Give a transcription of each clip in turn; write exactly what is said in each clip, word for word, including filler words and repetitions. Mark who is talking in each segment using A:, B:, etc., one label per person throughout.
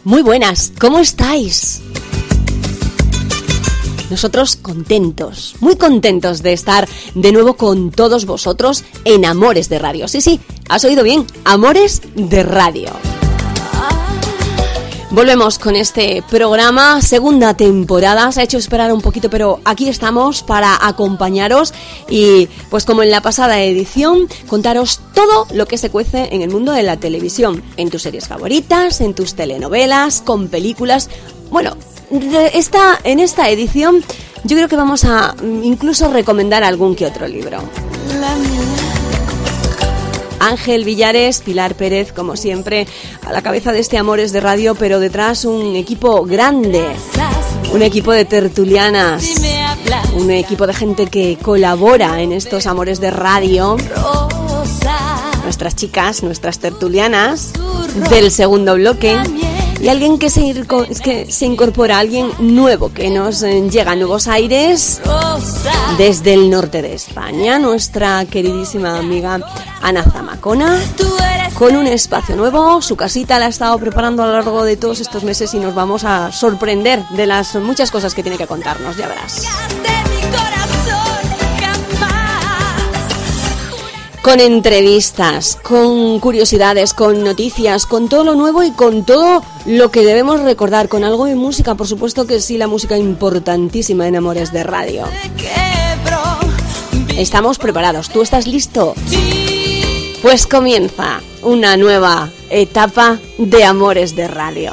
A: Muy buenas, ¿cómo estáis? Nosotros contentos, muy contentos de estar de nuevo con todos vosotros en Amores de Radio. Sí, sí, has oído bien, Amores de Radio. Volvemos con este programa, segunda temporada, se ha hecho esperar un poquito, pero aquí estamos para acompañaros y, pues como en la pasada edición, contaros todo lo que se cuece en el mundo de la televisión, en tus series favoritas, en tus telenovelas, con películas. Bueno, esta, en esta edición yo creo que vamos a incluso recomendar algún que otro libro. Ángel Villares, Pilar Pérez, como siempre, a la cabeza de este Amores de Radio, pero detrás un equipo grande, un equipo de tertulianas, un equipo de gente que colabora en estos Amores de Radio. Nuestras chicas, nuestras tertulianas del segundo bloque. Y alguien que se, que se incorpora, alguien nuevo que nos llega a nuevos aires desde el norte de España, nuestra queridísima amiga Ana Zamacona, con un espacio nuevo. Su casita la ha estado preparando a lo largo de todos estos meses y nos vamos a sorprender de las muchas cosas que tiene que contarnos, ya verás. Con entrevistas, con curiosidades, con noticias, con todo lo nuevo y con todo lo que debemos recordar, con algo de música, por supuesto que sí, la música importantísima en Amores de Radio. ¿Estamos preparados? ¿Tú estás listo? Pues comienza una nueva etapa de Amores de Radio.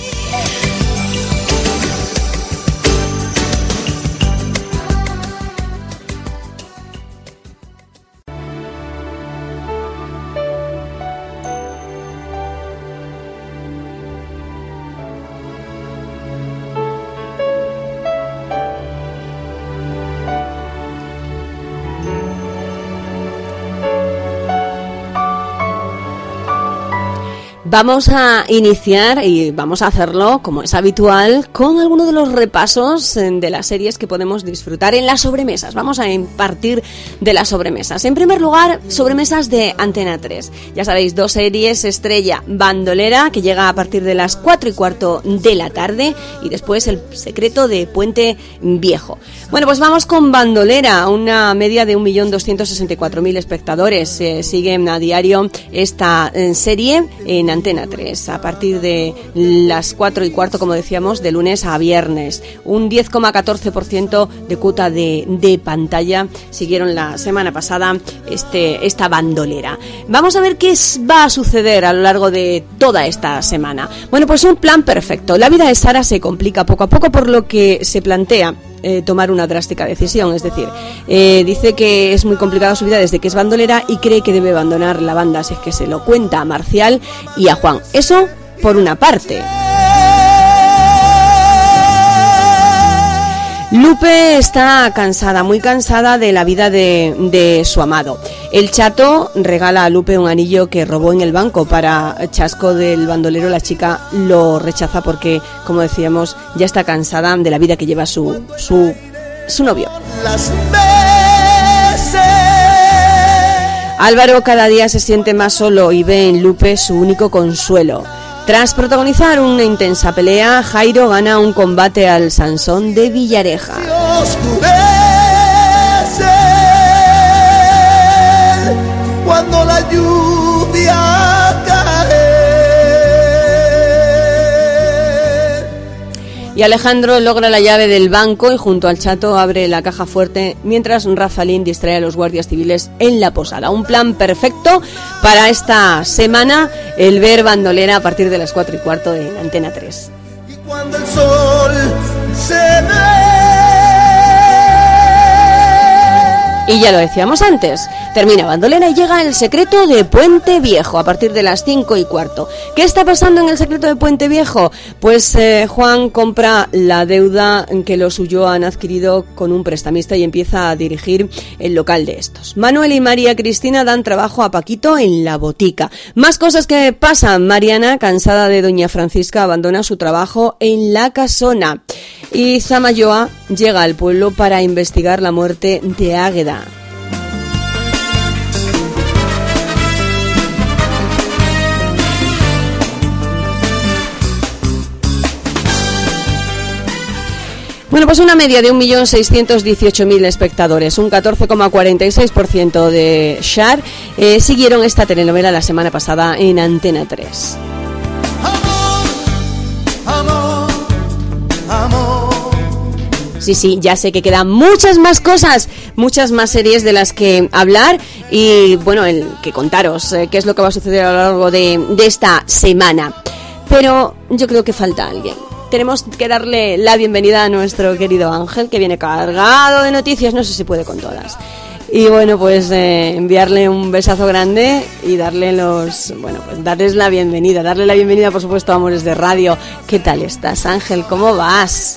A: Vamos a iniciar y vamos a hacerlo, como es habitual, con alguno de los repasos de las series que podemos disfrutar en las sobremesas. Vamos a impartir de las sobremesas. En primer lugar, sobremesas de Antena tres. Ya sabéis, dos series estrella: Bandolera, que llega a partir de las cuatro y cuarto de la tarde, y después El secreto de Puente Viejo. Bueno, pues vamos con Bandolera, una media de un millón doscientos sesenta y cuatro mil espectadores. Eh, siguen a diario esta eh, serie en Antena Antena tres, a partir de las cuatro y cuarto, como decíamos, de lunes a viernes. Un diez coma catorce por ciento de cuota de, de pantalla siguieron la semana pasada este, esta Bandolera. Vamos a ver qué va a suceder a lo largo de toda esta semana. Bueno, pues un plan perfecto. La vida de Sara se complica poco a poco, por lo que se plantea Eh, tomar una drástica decisión, es decir, eh, dice que es muy complicada su vida desde que es bandolera y cree que debe abandonar la banda, así es que se lo cuenta a Marcial y a Juan. Eso por una parte. Lupe está cansada, muy cansada de la vida de, de su amado. El chato regala a Lupe un anillo que robó en el banco para chasco del bandolero. La chica lo rechaza porque, como decíamos, ya está cansada de la vida que lleva su, su, su novio. Álvaro cada día se siente más solo y ve en Lupe su único consuelo. Tras protagonizar una intensa pelea, Jairo gana un combate al Sansón de Villareja. Cuando la lluvia cae. Y Alejandro logra la llave del banco y junto al chato abre la caja fuerte, mientras Rafalín distrae a los guardias civiles en la posada. Un plan perfecto para esta semana, el ver Bandolera a partir de las cuatro y cuarto en Antena tres. Y cuando el sol se ve. Y ya lo decíamos antes, termina Bandolera y llega El secreto de Puente Viejo a partir de las cinco y cuarto. ¿Qué está pasando en El secreto de Puente Viejo? Pues eh, Juan compra la deuda que los Ulloa han adquirido con un prestamista y empieza a dirigir el local de estos. Manuel y María Cristina dan trabajo a Paquito en la botica. Más cosas que pasan. Mariana, cansada de doña Francisca, abandona su trabajo en la casona. Y Zamayoa llega al pueblo para investigar la muerte de Águeda. Bueno, pues una media de un millón seiscientos dieciocho mil espectadores, un catorce coma cuarenta y seis por ciento de share, eh, siguieron esta telenovela la semana pasada en Antena tres.
B: Amor, amor, amor.
A: Sí, sí, ya sé que quedan muchas más cosas, muchas más series de las que hablar y, bueno, el que contaros eh, qué es lo que va a suceder a lo largo de, de esta semana. Pero yo creo que falta alguien. Tenemos que darle la bienvenida a nuestro querido Ángel, que viene cargado de noticias, no sé si puede con todas. Y bueno, pues eh, enviarle un besazo grande y darle los, bueno, pues darles la bienvenida, darle la bienvenida, por supuesto, a Amores de Radio. ¿Qué tal estás, Ángel? ¿Cómo vas?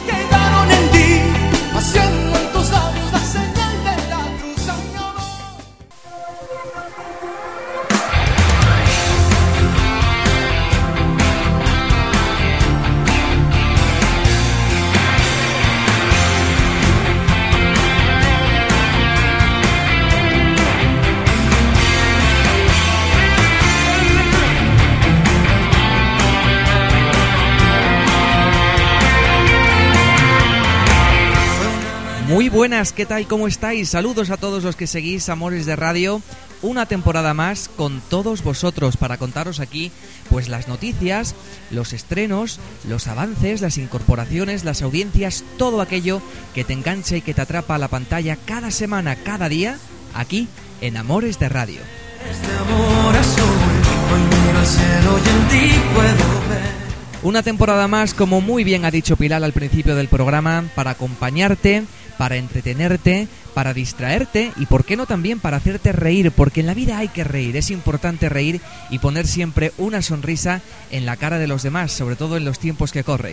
C: Muy buenas, ¿qué tal? ¿Cómo estáis? Saludos a todos los que seguís Amores de Radio. Una temporada más con todos vosotros para contaros aquí pues las noticias, los estrenos, los avances, las incorporaciones, las audiencias, todo aquello que te engancha y que te atrapa a la pantalla cada semana, cada día, aquí en Amores de Radio. Este amor azul, hoy miro al cielo y en ti puedo ver. Una temporada más, como muy bien ha dicho Pilar al principio del programa, para acompañarte, para entretenerte, para distraerte y, por qué no, también para hacerte reír, porque en la vida hay que reír, es importante reír y poner siempre una sonrisa en la cara de los demás, sobre todo en los tiempos que corren.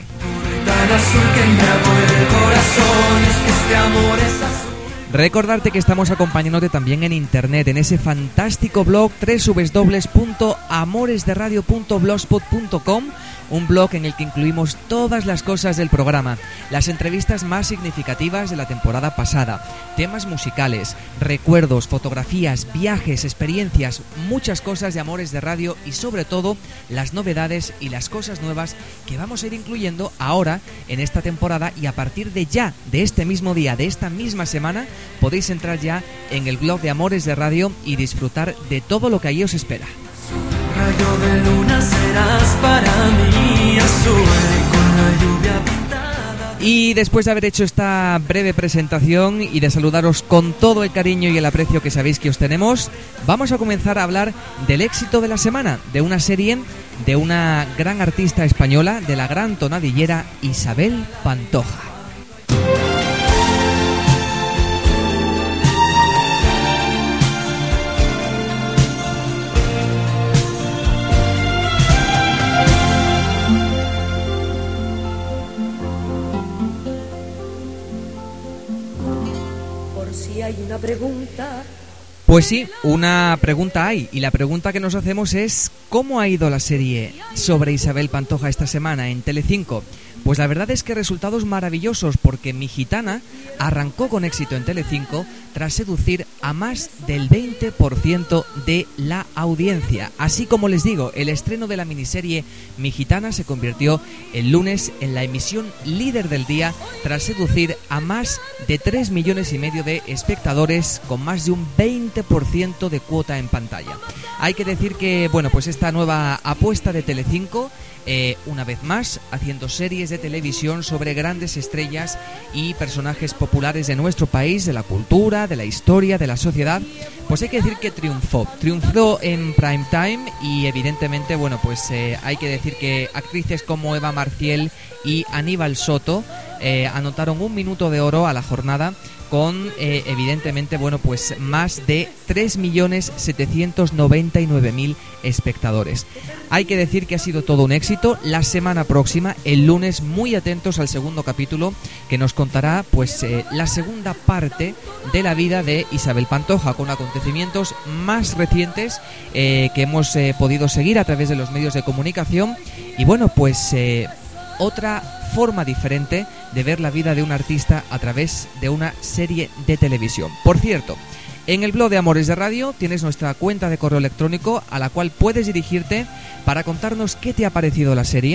C: Recordarte que estamos acompañándote también en internet, en ese fantástico blog doble u doble u doble u punto amores de radio punto blogspot punto com, un blog en el que incluimos todas las cosas del programa, las entrevistas más significativas de la temporada pasada, temas musicales, recuerdos, fotografías, viajes, experiencias, muchas cosas de Amores de Radio y, sobre todo, las novedades y las cosas nuevas que vamos a ir incluyendo ahora en esta temporada, y a partir de ya, de este mismo día, de esta misma semana, podéis entrar ya en el blog de Amores de Radio y disfrutar de todo lo que ahí os espera. Rayo de luna serás para mí, azul con la lluvia pintada. Y después de haber hecho esta breve presentación y de saludaros con todo el cariño y el aprecio que sabéis que os tenemos, vamos a comenzar a hablar del éxito de la semana, de una serie de una gran artista española, de la gran tonadillera Isabel Pantoja.
D: Hay una pregunta.
C: Pues sí, una pregunta hay, y la pregunta que nos hacemos es: ¿cómo ha ido la serie sobre Isabel Pantoja esta semana en Telecinco? Pues la verdad es que resultados maravillosos, porque Mi Gitana arrancó con éxito en Telecinco tras seducir a más del veinte por ciento de la audiencia. Así como les digo, el estreno de la miniserie Mi Gitana se convirtió el lunes en la emisión líder del día tras seducir a más de tres millones y medio de espectadores, con más de un veinte por ciento de cuota en pantalla. Hay que decir que, bueno, pues esta nueva apuesta de Telecinco, Eh, una vez más, haciendo series de televisión sobre grandes estrellas y personajes populares de nuestro país, de la cultura, de la historia, de la sociedad, pues hay que decir que triunfó. Triunfó en prime time y, evidentemente, bueno, pues eh, hay que decir que actrices como Eva Marciel y Aníbal Soto eh, anotaron un minuto de oro a la jornada, con eh, evidentemente, bueno, pues más de tres millones setecientos noventa y nueve mil espectadores. Hay que decir que ha sido todo un éxito. La semana próxima, el lunes, muy atentos al segundo capítulo, que nos contará pues eh, la segunda parte de la vida de Isabel Pantoja, con acontecimientos más recientes eh, que hemos eh, podido seguir a través de los medios de comunicación. Y bueno, pues eh, otra forma diferente de ver la vida de un artista a través de una serie de televisión. Por cierto, en el blog de Amores de Radio tienes nuestra cuenta de correo electrónico a la cual puedes dirigirte para contarnos qué te ha parecido la serie,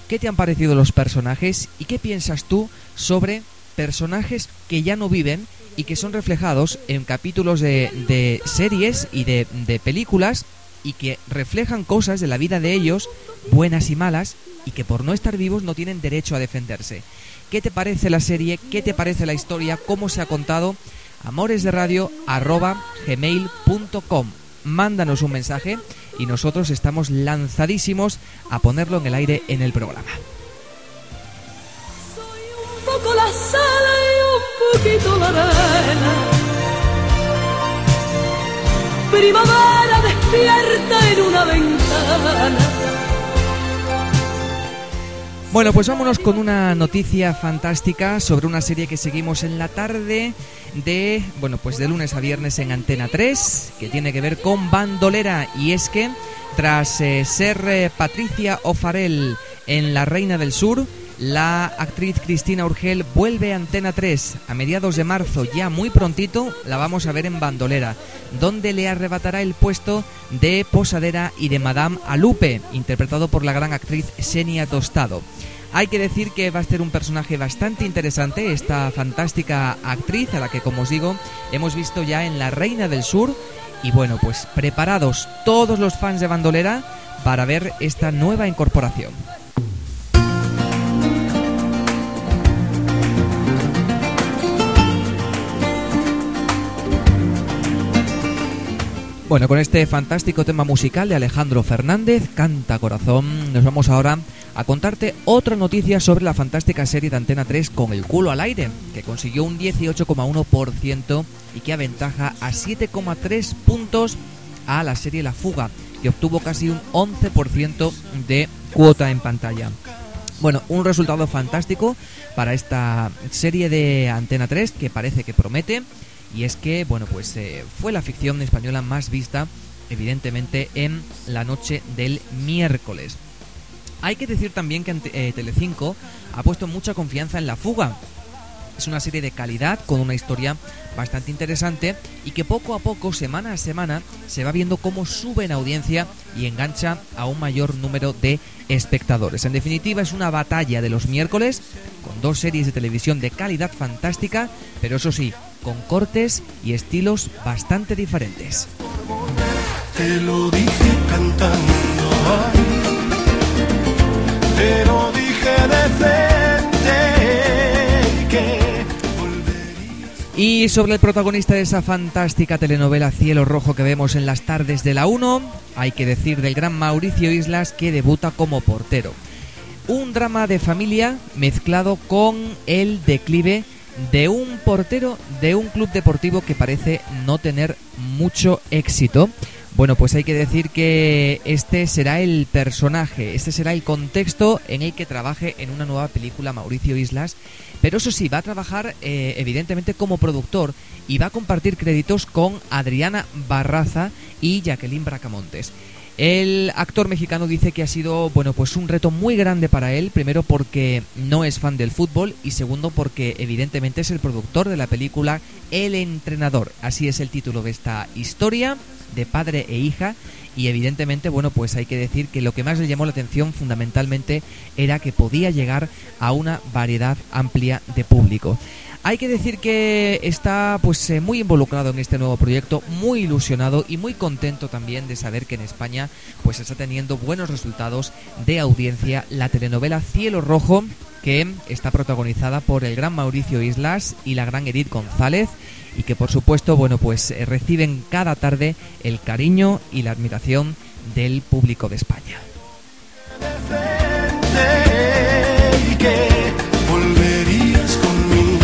C: ¿qué te han parecido los personajes y qué piensas tú sobre personajes que ya no viven y que son reflejados en capítulos de, de series y de, de películas y que reflejan cosas de la vida de ellos, buenas y malas, y que por no estar vivos no tienen derecho a defenderse? ¿Qué te parece la serie? ¿Qué te parece la historia? ¿Cómo se ha contado? amoresderadio arroba gmail punto com. Mándanos un mensaje y nosotros estamos lanzadísimos a ponerlo en el aire en el programa.
D: Soy un poco la sal y un poquito la arena. Primavera despierta en una ventana.
C: Bueno, pues vámonos con una noticia fantástica sobre una serie que seguimos en la tarde de, bueno, pues de lunes a viernes en Antena tres, que tiene que ver con Bandolera. Y es que tras eh, ser eh, Patricia O'Farrell en La Reina del Sur, la actriz Cristina Urgel vuelve a Antena tres a mediados de marzo, ya muy prontito la vamos a ver en Bandolera, donde le arrebatará el puesto de posadera y de Madame Alupe, interpretado por la gran actriz Xenia Tostado. Hay que decir que va a ser un personaje bastante interesante esta fantástica actriz, a la que, como os digo, hemos visto ya en La Reina del Sur. Y bueno, pues preparados todos los fans de Bandolera para ver esta nueva incorporación. Bueno, con este fantástico tema musical de Alejandro Fernández, Canta Corazón, nos vamos ahora a contarte otra noticia sobre la fantástica serie de Antena tres Con el culo al aire, que consiguió un dieciocho coma uno por ciento y que aventaja a siete coma tres puntos a la serie La Fuga, que obtuvo casi un once por ciento de cuota en pantalla. Bueno, un resultado fantástico para esta serie de Antena tres que parece que promete. Y es que, bueno, pues eh, fue la ficción española más vista, evidentemente, en la noche del miércoles. Hay que decir también que eh, Telecinco ha puesto mucha confianza en La Fuga. Es una serie de calidad con una historia bastante interesante y que poco a poco, semana a semana, se va viendo cómo sube en audiencia y engancha a un mayor número de espectadores. En definitiva, es una batalla de los miércoles con dos series de televisión de calidad fantástica, pero eso sí, con cortes y estilos bastante diferentes.
B: Te lo dije cantando, ay, te lo dije de frente que volverías.
C: Y sobre el protagonista de esa fantástica telenovela Cielo Rojo que vemos en las tardes de la uno, hay que decir del gran Mauricio Islas, que debuta como portero. Un drama de familia mezclado con el declive de un portero de un club deportivo que parece no tener mucho éxito. Bueno, pues hay que decir que este será el personaje, este será el contexto en el que trabaje en una nueva película Mauricio Islas, pero eso sí, va a trabajar eh, evidentemente como productor y va a compartir créditos con Adriana Barraza y Jacqueline Bracamontes. El actor mexicano dice que ha sido, bueno, pues un reto muy grande para él, primero porque no es fan del fútbol y segundo porque evidentemente es el productor de la película El Entrenador. Así es el título de esta historia de padre e hija y evidentemente, bueno, pues hay que decir que lo que más le llamó la atención fundamentalmente era que podía llegar a una variedad amplia de público. Hay que decir que está pues eh, muy involucrado en este nuevo proyecto, muy ilusionado y muy contento también de saber que en España pues está teniendo buenos resultados de audiencia la telenovela Cielo Rojo, que está protagonizada por el gran Mauricio Islas y la gran Edith González, y que por supuesto, bueno, pues eh, reciben cada tarde el cariño y la admiración del público de España.
B: Y que volverías conmigo,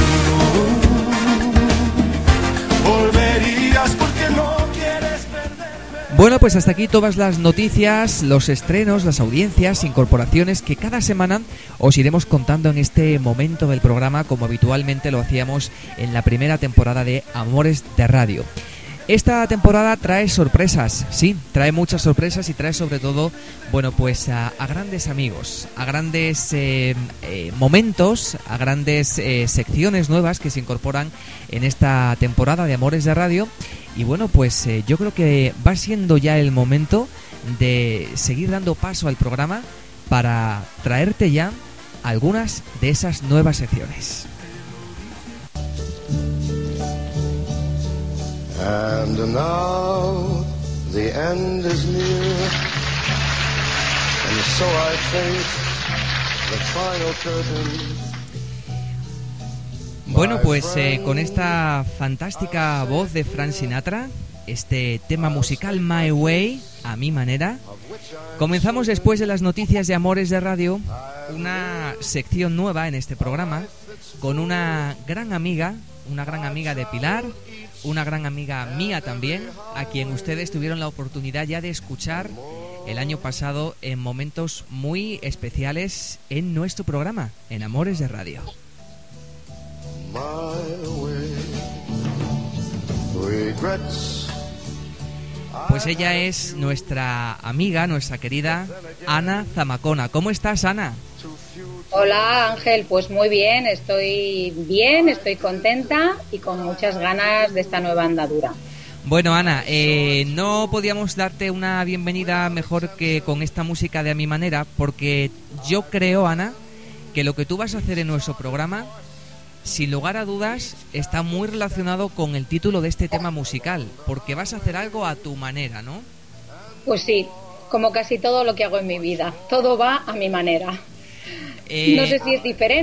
B: volverías porque no quieres perderme.
C: Bueno, pues hasta aquí todas las noticias, los estrenos, las audiencias, incorporaciones que cada semana os iremos contando en este momento del programa, como habitualmente lo hacíamos en la primera temporada de Amores de Radio. Esta temporada trae sorpresas, sí, trae muchas sorpresas y trae sobre todo, bueno, pues a, a grandes amigos, a grandes eh, eh, momentos, a grandes eh, secciones nuevas que se incorporan en esta temporada de Amores de Radio. Y bueno, pues eh, yo creo que va siendo ya el momento de seguir dando paso al programa para traerte ya algunas de esas nuevas secciones.
B: And now the end is near, and so I face the final curtain.
C: Bueno, pues eh, con esta fantástica voz de Frank Sinatra, este tema musical My Way, a mi manera, comenzamos después de las noticias de Amores de Radio, una sección nueva en este programa, con una gran amiga, una gran amiga de Pilar, una gran amiga mía también, a quien ustedes tuvieron la oportunidad ya de escuchar el año pasado en momentos muy especiales en nuestro programa, en Amores de Radio. Pues ella es nuestra amiga, nuestra querida Ana Zamacona. ¿Cómo estás, Ana?
E: Hola, Ángel, pues muy bien, estoy bien, estoy contenta y con muchas ganas de esta nueva andadura.
C: Bueno, Ana, eh, no podíamos darte una bienvenida mejor que con esta música de A Mi Manera, porque yo creo, Ana, que lo que tú vas a hacer en nuestro programa, sin lugar a dudas, está muy relacionado con el título de este tema musical, porque vas a hacer algo a tu manera, ¿no?
E: Pues sí, como casi todo lo que hago en mi vida, todo va a mi manera. Eh... No sé si es diferente.